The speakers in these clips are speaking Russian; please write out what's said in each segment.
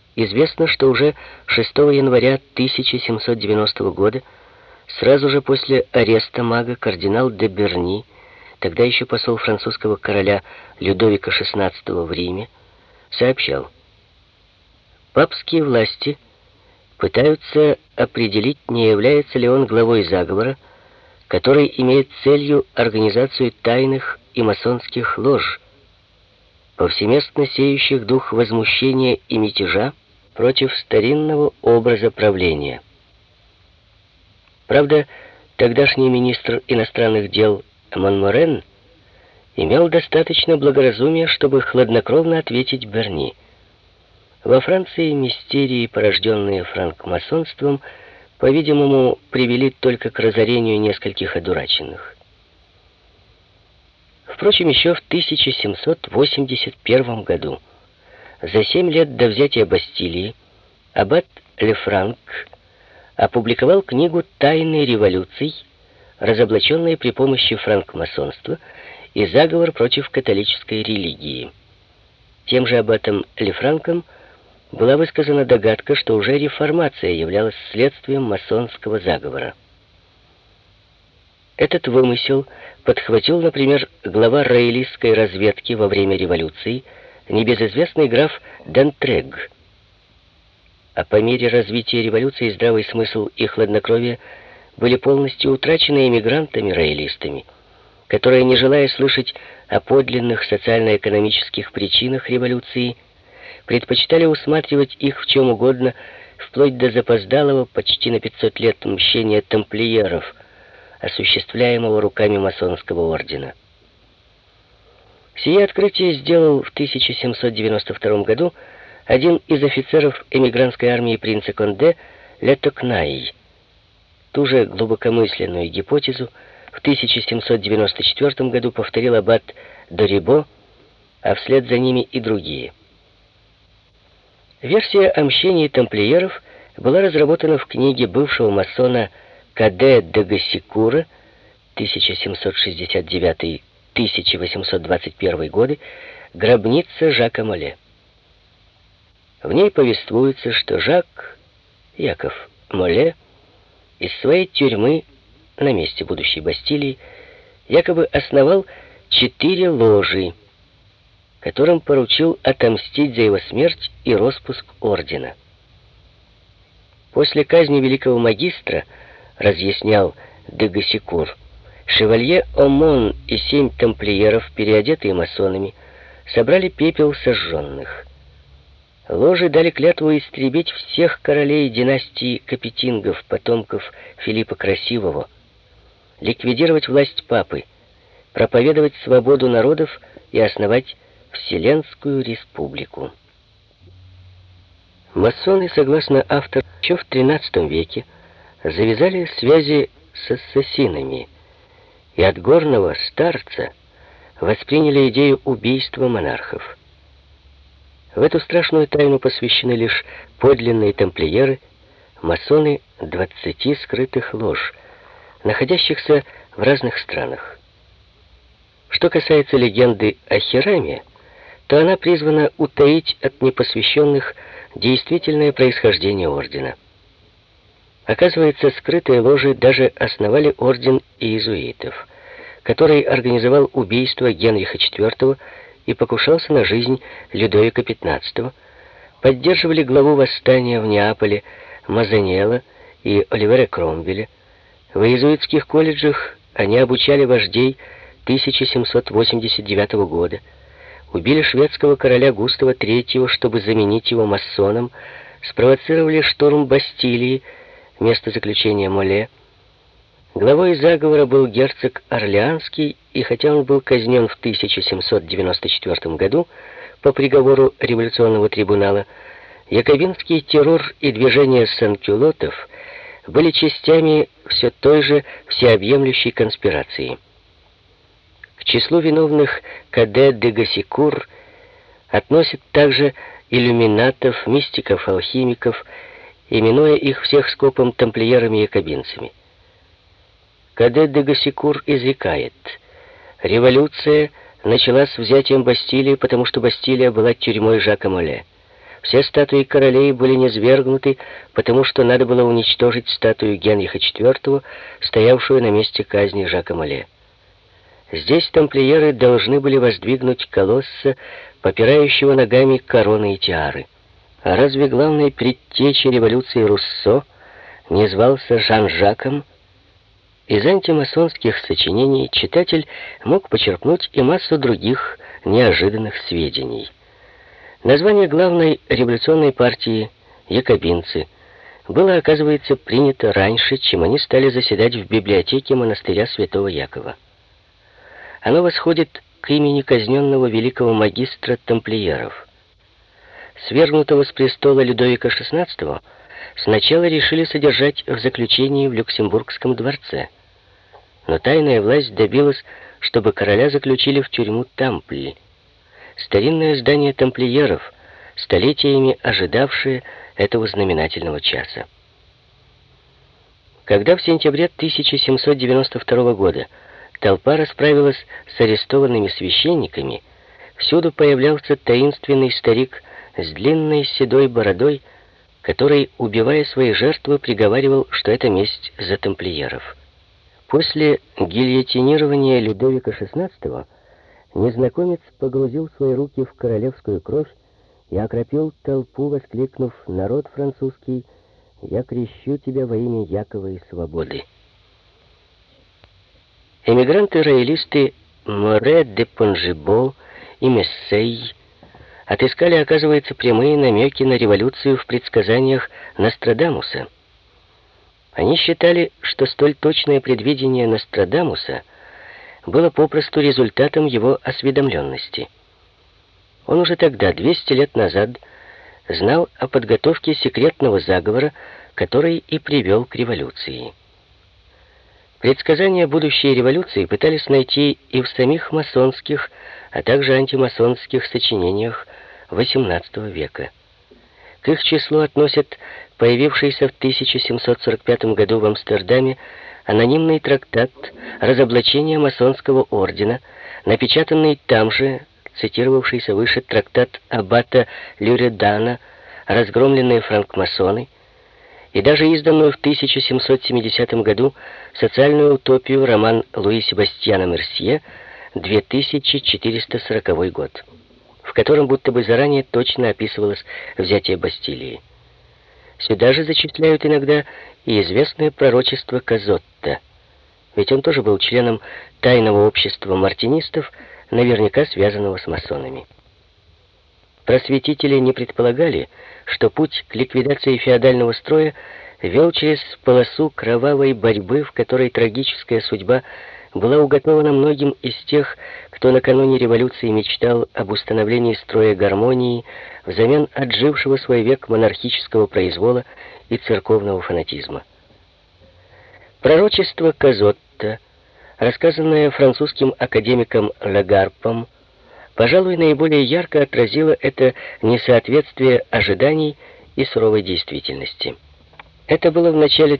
Известно, что уже 6 января 1790 года, сразу же после ареста мага, кардинал де Берни, тогда еще посол французского короля Людовика XVI в Риме, сообщал: «Папские власти пытаются определить, не является ли он главой заговора, который имеет целью организацию тайных и масонских лож, повсеместно сеющих дух возмущения и мятежа против старинного образа правления». Правда, тогдашний министр иностранных дел Монморен имел достаточно благоразумия, чтобы хладнокровно ответить Берни: во Франции мистерии, порожденные франкмасонством, по-видимому, привели только к разорению нескольких одураченных. Впрочем, еще в 1781 году, за 7 лет до взятия Бастилии, аббат Лефранк опубликовал книгу «Тайны революций», разоблаченные при помощи франкмасонства и заговор против католической религии. Тем же аббатом Лефранком была высказана догадка, что уже реформация являлась следствием масонского заговора. Этот вымысел подхватил, например, глава роялистской разведки во время революции, небезызвестный граф Д'Антрег. А по мере развития революции здравый смысл и хладнокровие были полностью утрачены эмигрантами-роялистами, которые, не желая слышать о подлинных социально-экономических причинах революции, предпочитали усматривать их в чем угодно, вплоть до запоздалого почти на 500 лет мщения тамплиеров, осуществляемого руками масонского ордена. Сие открытие сделал в 1792 году один из офицеров эмигрантской армии принца Конде, Ле Токнай. Ту же глубокомысленную гипотезу в 1794 году повторил аббат Дорибо, а вслед за ними и другие. Версия о мщении тамплиеров была разработана в книге бывшего масона Каде де Гассикура 1769-1821 годы «Гробница Жака Моле». В ней повествуется, что Яков Моле из своей тюрьмы на месте будущей Бастилии якобы основал 4 ложи, которым поручил отомстить за его смерть и роспуск ордена. После казни великого магистра, разъяснял де Гассикур, шевалье Омон и 7 тамплиеров, переодетые масонами, собрали пепел сожженных. Ложи дали клятву истребить всех королей династии Капетингов, потомков Филиппа Красивого, ликвидировать власть папы, проповедовать свободу народов и основать Вселенскую республику. Масоны, согласно автору, еще в XIII веке завязали связи с ассасинами и от горного старца восприняли идею убийства монархов. В эту страшную тайну посвящены лишь подлинные тамплиеры, масоны 20 скрытых лож, находящихся в разных странах. Что касается легенды о Хираме, то она призвана утаить от непосвященных действительное происхождение ордена. Оказывается, скрытые ложи даже основали орден иезуитов, который организовал убийство Генриха IV и покушался на жизнь Людовика XV, поддерживали главу восстания в Неаполе Мазанелло и Оливера Кромвеля. В иезуитских колледжах они обучали вождей 1789 года, убили шведского короля Густава III, чтобы заменить его масоном, спровоцировали штурм Бастилии, место заключения Моле. Главой заговора был герцог Орлеанский, и хотя он был казнен в 1794 году по приговору революционного трибунала, якобинский террор и движение санкюлотов были частями все той же всеобъемлющей конспирации. К числу виновных Каде де Гассикур относят также иллюминатов, мистиков, алхимиков, именуя их всех скопом тамплиерами-якобинцами. Каде де Гассикур изрекает: революция началась с взятием Бастилии, потому что Бастилия была тюрьмой Жака Моле. Все статуи королей были низвергнуты, потому что надо было уничтожить статую Генриха IV, стоявшую на месте казни Жака Моле. Здесь тамплиеры должны были воздвигнуть колосса, попирающего ногами короны и тиары. А разве главной предтечей революции Руссо не звался Жан-Жаком? Из антимасонских сочинений читатель мог почерпнуть и массу других неожиданных сведений. Название главной революционной партии «Якобинцы» было, оказывается, принято раньше, чем они стали заседать в библиотеке монастыря Святого Якова. Оно восходит к имени казненного великого магистра тамплиеров. Свергнутого с престола Людовика XVI сначала решили содержать в заключении в Люксембургском дворце, но тайная власть добилась, чтобы короля заключили в тюрьму Тампль, старинное здание тамплиеров, столетиями ожидавшее этого знаменательного часа. Когда в сентябре 1792 года толпа расправилась с арестованными священниками, всюду появлялся таинственный старик с длинной седой бородой, который, убивая свои жертвы, приговаривал, что это месть за тамплиеров. После гильотинирования Людовика XVI незнакомец погрузил свои руки в королевскую кровь и окропил толпу, воскликнув: «Народ французский, я крещу тебя во имя Якова и свободы». Эмигранты-роялисты Море де Понжибо и Мессей отыскали, оказывается, прямые намеки на революцию в предсказаниях Нострадамуса. Они считали, что столь точное предвидение Нострадамуса было попросту результатом его осведомленности. Он уже тогда, 200 лет назад, знал о подготовке секретного заговора, который и привел к революции. Предсказания будущей революции пытались найти и в самих масонских, а также антимасонских сочинениях XVIII века. К их числу относят появившийся в 1745 году в Амстердаме анонимный трактат «Разоблачение масонского ордена», напечатанный там же, цитировавшийся выше трактат аббата Люредана «Разгромленные франкмасоны», и даже изданную в 1770 году социальную утопию роман Луи Себастьяна Мерсье «2440 год», в котором будто бы заранее точно описывалось взятие Бастилии. Сюда же зачисляют иногда и известное пророчество Казотто, ведь он тоже был членом тайного общества мартинистов, наверняка связанного с масонами. Просветители не предполагали, что путь к ликвидации феодального строя вел через полосу кровавой борьбы, в которой трагическая судьба была уготована многим из тех, кто накануне революции мечтал об установлении строя гармонии взамен отжившего свой век монархического произвола и церковного фанатизма. Пророчество Казотто, рассказанное французским академиком Лагарпом, пожалуй, наиболее ярко отразило это несоответствие ожиданий и суровой действительности. Это было в начале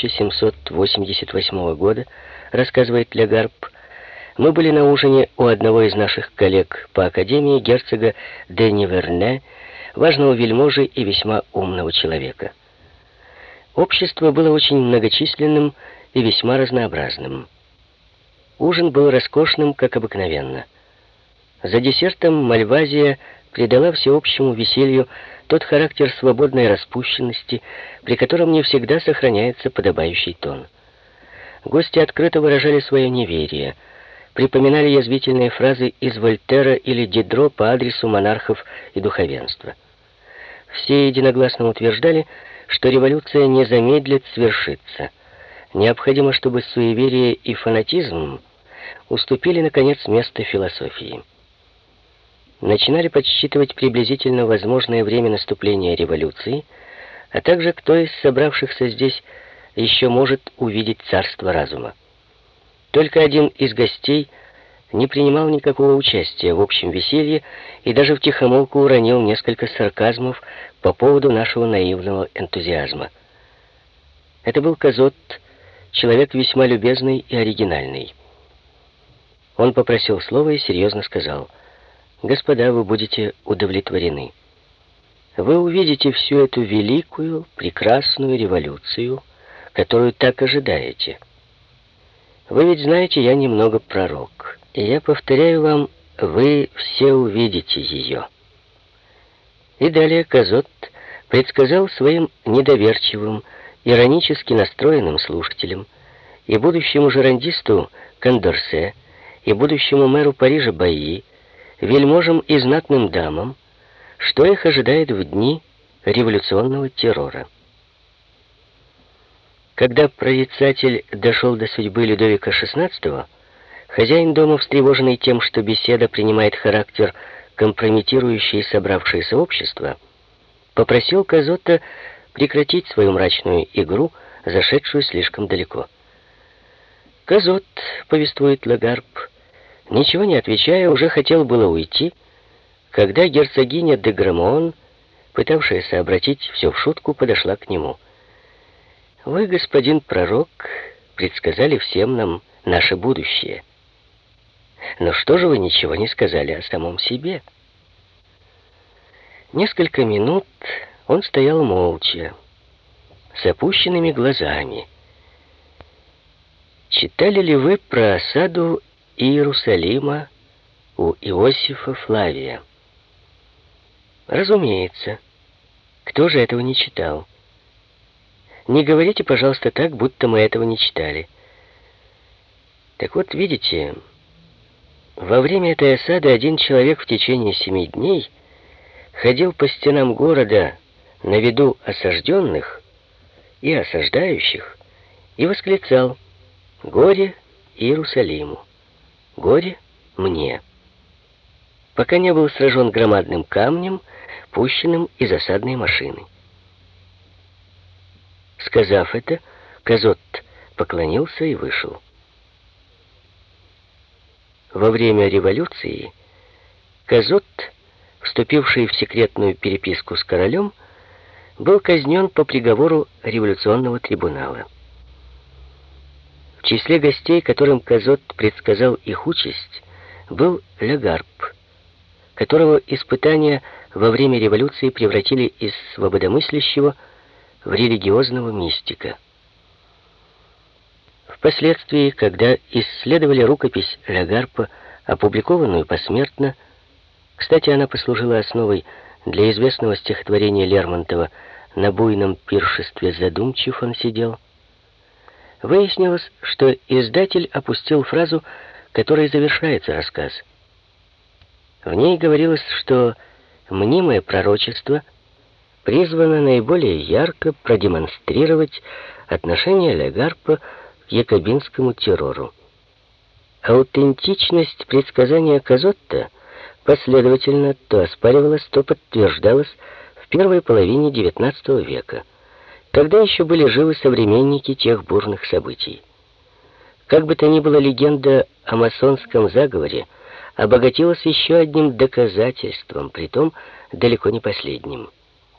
1788 года, рассказывает Лагарп. Мы были на ужине у одного из наших коллег по академии, герцога де Ниверне, важного вельможи и весьма умного человека. Общество было очень многочисленным и весьма разнообразным. Ужин был роскошным, как обыкновенно. За десертом Мальвазия придала всеобщему веселью тот характер свободной распущенности, при котором не всегда сохраняется подобающий тон. Гости открыто выражали свое неверие, припоминали язвительные фразы из Вольтера или Дидро по адресу монархов и духовенства. Все единогласно утверждали, что революция не замедлит свершиться. Необходимо, чтобы суеверие и фанатизм уступили, наконец, место философии. Начинали подсчитывать приблизительно возможное время наступления революции, а также кто из собравшихся здесь еще может увидеть царство разума. Только один из гостей не принимал никакого участия в общем веселье и даже втихомолку уронил несколько сарказмов по поводу нашего наивного энтузиазма. Это был Казотто, человек весьма любезный и оригинальный. Он попросил слова и серьезно сказал: «Господа, вы будете удовлетворены. вы увидите всю эту великую, прекрасную революцию, которую так ожидаете. Вы ведь знаете, я немного пророк, и я повторяю вам, вы все увидите ее. И далее Козот предсказал своим недоверчивым, иронически настроенным слушателям и будущему жерандисту Кондорсе, и будущему мэру Парижа Баи, вельможам и знатным дамам, что их ожидает в дни революционного террора. Когда прорицатель дошел до судьбы Людовика XVI, хозяин дома, встревоженный тем, что беседа принимает характер, компрометирующий собравшееся общество, попросил Козота прекратить свою мрачную игру, зашедшую слишком далеко. Козот, повествует Лагарб, ничего не отвечая, уже хотел было уйти, когда герцогиня де Грамон, пытавшаяся обратить все в шутку, подошла к нему. «Вы, господин пророк, предсказали всем нам наше будущее. Но что же вы ничего не сказали о самом себе?» Несколько минут он стоял молча, с опущенными глазами. «Читали ли вы про осаду Иерусалима у Иосифа Флавия?» «Разумеется. Кто же этого не читал? Не говорите, пожалуйста, так, будто мы этого не читали. Так вот, видите, во время этой осады один человек в течение 7 дней ходил по стенам города на виду осажденных и осаждающих и восклицал: «Горе Иерусалиму! Горе мне!» пока не был сражен громадным камнем, пущенным из осадной машины. Сказав это, Козот поклонился и вышел. Во время революции Козот, вступивший в секретную переписку с королем, был казнен по приговору революционного трибунала. В числе гостей, которым Козот предсказал их участь, был Лагарб, которого испытания во время революции превратили из свободомыслящего в религиозного мистика. Впоследствии, когда исследовали рукопись Лагарпа, опубликованную посмертно, кстати, она послужила основой для известного стихотворения Лермонтова «На буйном пиршестве задумчив он сидел», выяснилось, что издатель опустил фразу, которой завершается рассказ. В ней говорилось, что мнимое пророчество призвано наиболее ярко продемонстрировать отношение Лагарпа к якобинскому террору. Аутентичность предсказания Козотта последовательно то оспаривалась, то подтверждалась в первой половине XIX века, когда еще были живы современники тех бурных событий. Как бы то ни было, легенда о масонском заговоре обогатилась еще одним доказательством, притом далеко не последним.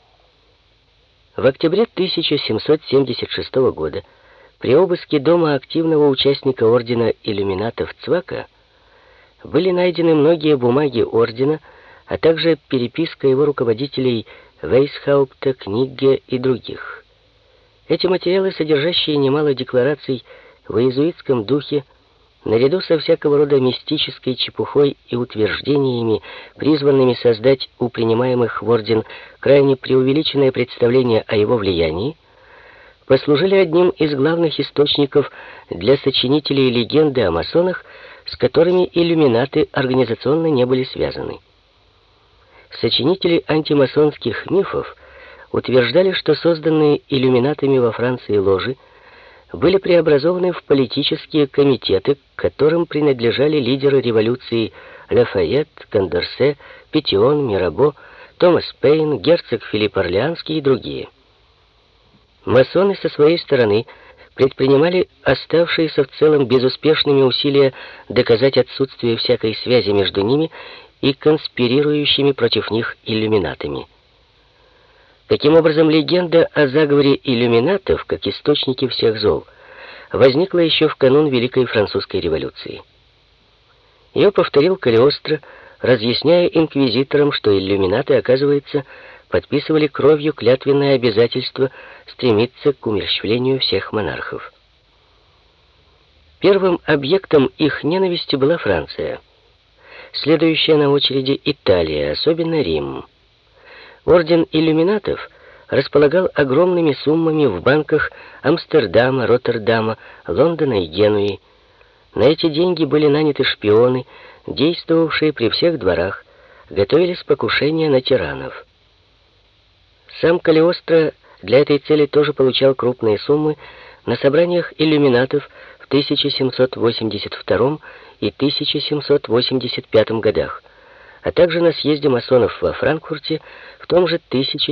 В октябре 1776 года при обыске дома активного участника ордена иллюминатов Цвака были найдены многие бумаги ордена, а также переписка его руководителей Вейсхаупта, Книгге и других. Эти материалы, содержащие немало деклараций в иезуитском духе, наряду со всякого рода мистической чепухой и утверждениями, призванными создать у принимаемых в орден крайне преувеличенное представление о его влиянии, послужили одним из главных источников для сочинителей легенды о масонах, с которыми иллюминаты организационно не были связаны. Сочинители антимасонских мифов утверждали, что созданные иллюминатами во Франции ложи были преобразованы в политические комитеты, к которым принадлежали лидеры революции Лафайет, Кондорсе, Петион, Мирабо, Томас Пейн, герцог Филипп Орлеанский и другие. Масоны со своей стороны предпринимали оставшиеся в целом безуспешными усилия доказать отсутствие всякой связи между ними и конспирирующими против них иллюминатами. Таким образом, легенда о заговоре иллюминатов, как источнике всех зол, возникла еще в канун Великой Французской революции. Ее повторил Калиостро, разъясняя инквизиторам, что иллюминаты, оказывается, подписывали кровью клятвенное обязательство стремиться к умерщвлению всех монархов. Первым объектом их ненависти была Франция. Следующая на очереди Италия, особенно Рим. Орден иллюминатов располагал огромными суммами в банках Амстердама, Роттердама, Лондона и Генуи. На эти деньги были наняты шпионы, действовавшие при всех дворах, готовились покушения на тиранов. Сам Калиостро для этой цели тоже получал крупные суммы на собраниях иллюминатов в 1782 и 1785 годах, а также на съезде масонов во Франкфурте в том же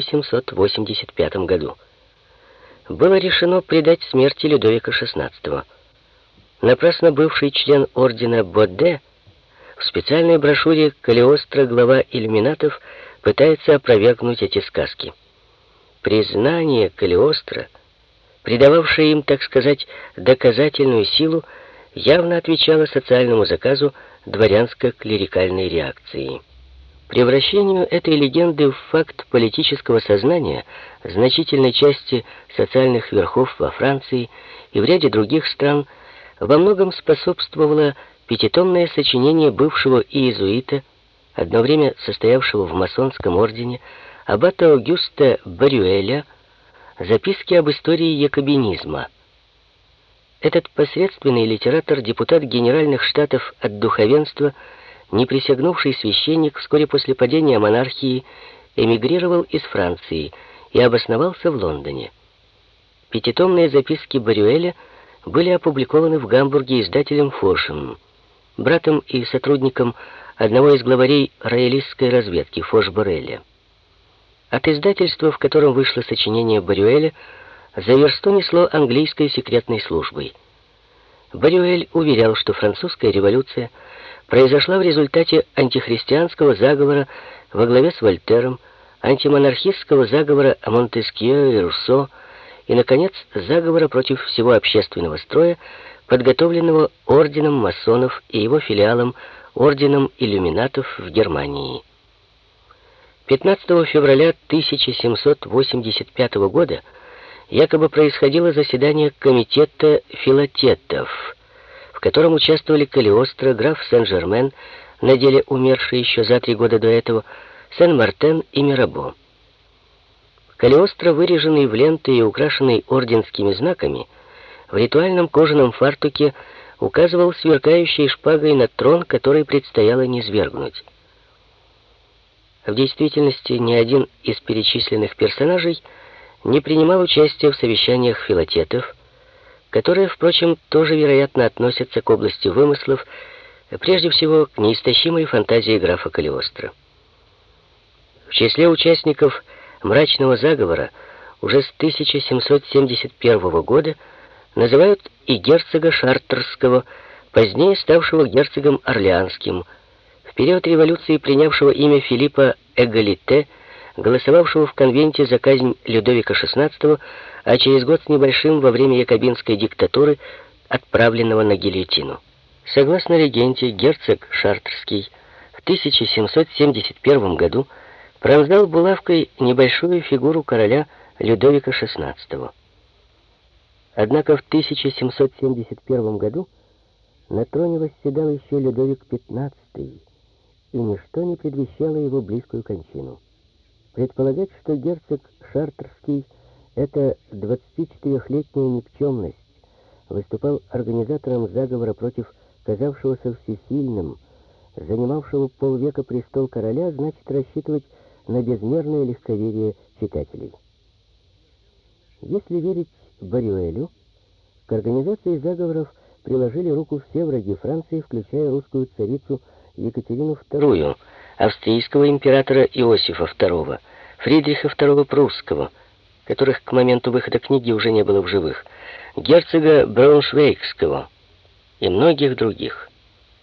1785 году. Было решено предать смерти Людовика XVI. Напрасно бывший член ордена Боде в специальной брошюре «Калиостро, глава иллюминатов», пытается опровергнуть эти сказки. Признание Калиостро, придававшее им, так сказать, доказательную силу, явно отвечало социальному заказу дворянско-клерикальной реакции. Превращению этой легенды в факт политического сознания значительной части социальных верхов во Франции и в ряде других стран во многом способствовало пятитомное сочинение бывшего иезуита, одно время состоявшего в масонском ордене, аббата Огюста Барюэля, «Записки об истории якобинизма». Этот посредственный литератор, депутат Генеральных Штатов от духовенства, неприсягнувший священник, вскоре после падения монархии эмигрировал из Франции и обосновался в Лондоне. Пятитомные записки Барюэля были опубликованы в Гамбурге издателем Фошем, братом и сотрудником одного из главарей роялистской разведки Фош-Борреля. От издательства, в котором вышло сочинение Барюэля, за версту несло английской секретной службой. Барюэль уверял, что французская революция произошла в результате антихристианского заговора во главе с Вольтером, антимонархистского заговора Монтескье и Руссо и, наконец, заговора против всего общественного строя, подготовленного орденом масонов и его филиалом орденом иллюминатов в Германии. 15 февраля 1785 года якобы происходило заседание комитета филатетов, в котором участвовали Калиостро, граф Сен-Жермен, на деле умерший еще за 3 года до этого, Сен-Мартен и Мирабо. Калиостро, выреженный в ленты и украшенный орденскими знаками, в ритуальном кожаном фартуке указывал сверкающей шпагой на трон, который предстояло низвергнуть. В действительности ни один из перечисленных персонажей не принимал участия в совещаниях филатетов, которые, впрочем, тоже, вероятно, относятся к области вымыслов, прежде всего к неистощимой фантазии графа Калиостро. В числе участников мрачного заговора уже с 1771 года называют и герцога Шартрского, позднее ставшего герцогом Орлеанским, в период революции принявшего имя Филиппа Эгалите, голосовавшего в конвенте за казнь Людовика XVI, а через год с небольшим во время якобинской диктатуры отправленного на гильотину. Согласно легенде, герцог Шартрский в 1771 году пронзал булавкой небольшую фигуру короля Людовика XVI. Однако в 1771 году на троне восседал еще Людовик XV, и ничто не предвещало его близкую кончину. Предполагать, что герцог Шартрский, эта 24-летняя никчемность, выступал организатором заговора против казавшегося всесильным, занимавшего полвека престол короля, значит рассчитывать на безмерное легковерие читателей. Если верить Барюэлю, к организации заговоров приложили руку все враги Франции, включая русскую царицу Екатерину II, австрийского императора Иосифа II, Фридриха II Прусского, которых к моменту выхода книги уже не было в живых, герцога Брауншвейгского и многих других.